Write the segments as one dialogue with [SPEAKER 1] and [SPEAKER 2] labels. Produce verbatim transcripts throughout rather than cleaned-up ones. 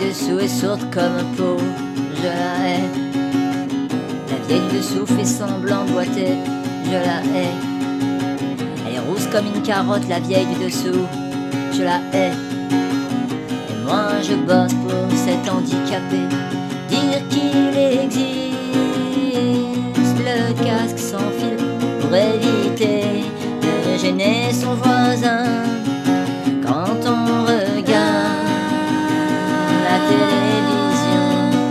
[SPEAKER 1] du dessous est sourde comme un pot, je la hais. La vieille du dessous fait semblant de boiter, je la hais. Elle est rousse comme une carotte, la vieille du dessous, je la hais. Et moi je bosse pour cet handicapé, dire qu'il existe le casque sans fil pour éviter de gêner son voisin quand on regarde la télévision.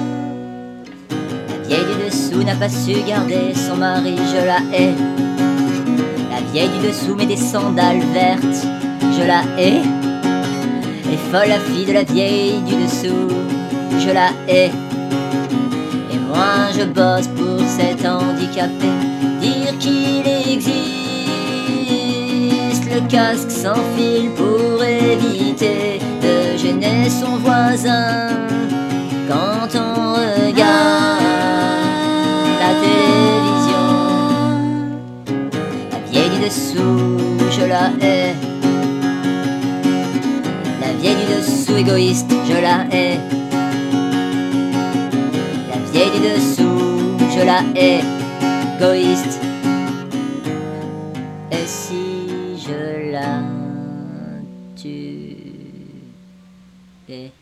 [SPEAKER 1] La vieille du dessous n'a pas su garder son mari, je la hais. La vieille du dessous met des sandales vertes, je la hais. Et folle la fille de la vieille du dessous, je la hais. Et moi je bosse pour cet handicapé, dire qu'il existe le casque sans fil pour éviter de gêner son voisin quand on regarde la télévision. La vieille du dessous, je la hais. La vieille du dessous égoïste, je la hais. La vieille du dessous, je la hais, égoïste. Et si je la tue?